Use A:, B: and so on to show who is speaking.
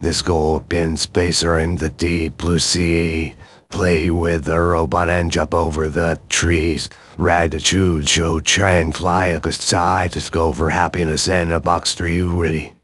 A: This go up in space or in the deep blue sea. Play with the robot and jump over the trees. Ride the choo-choo train, fly across side, discover happiness in a box. Are you ready?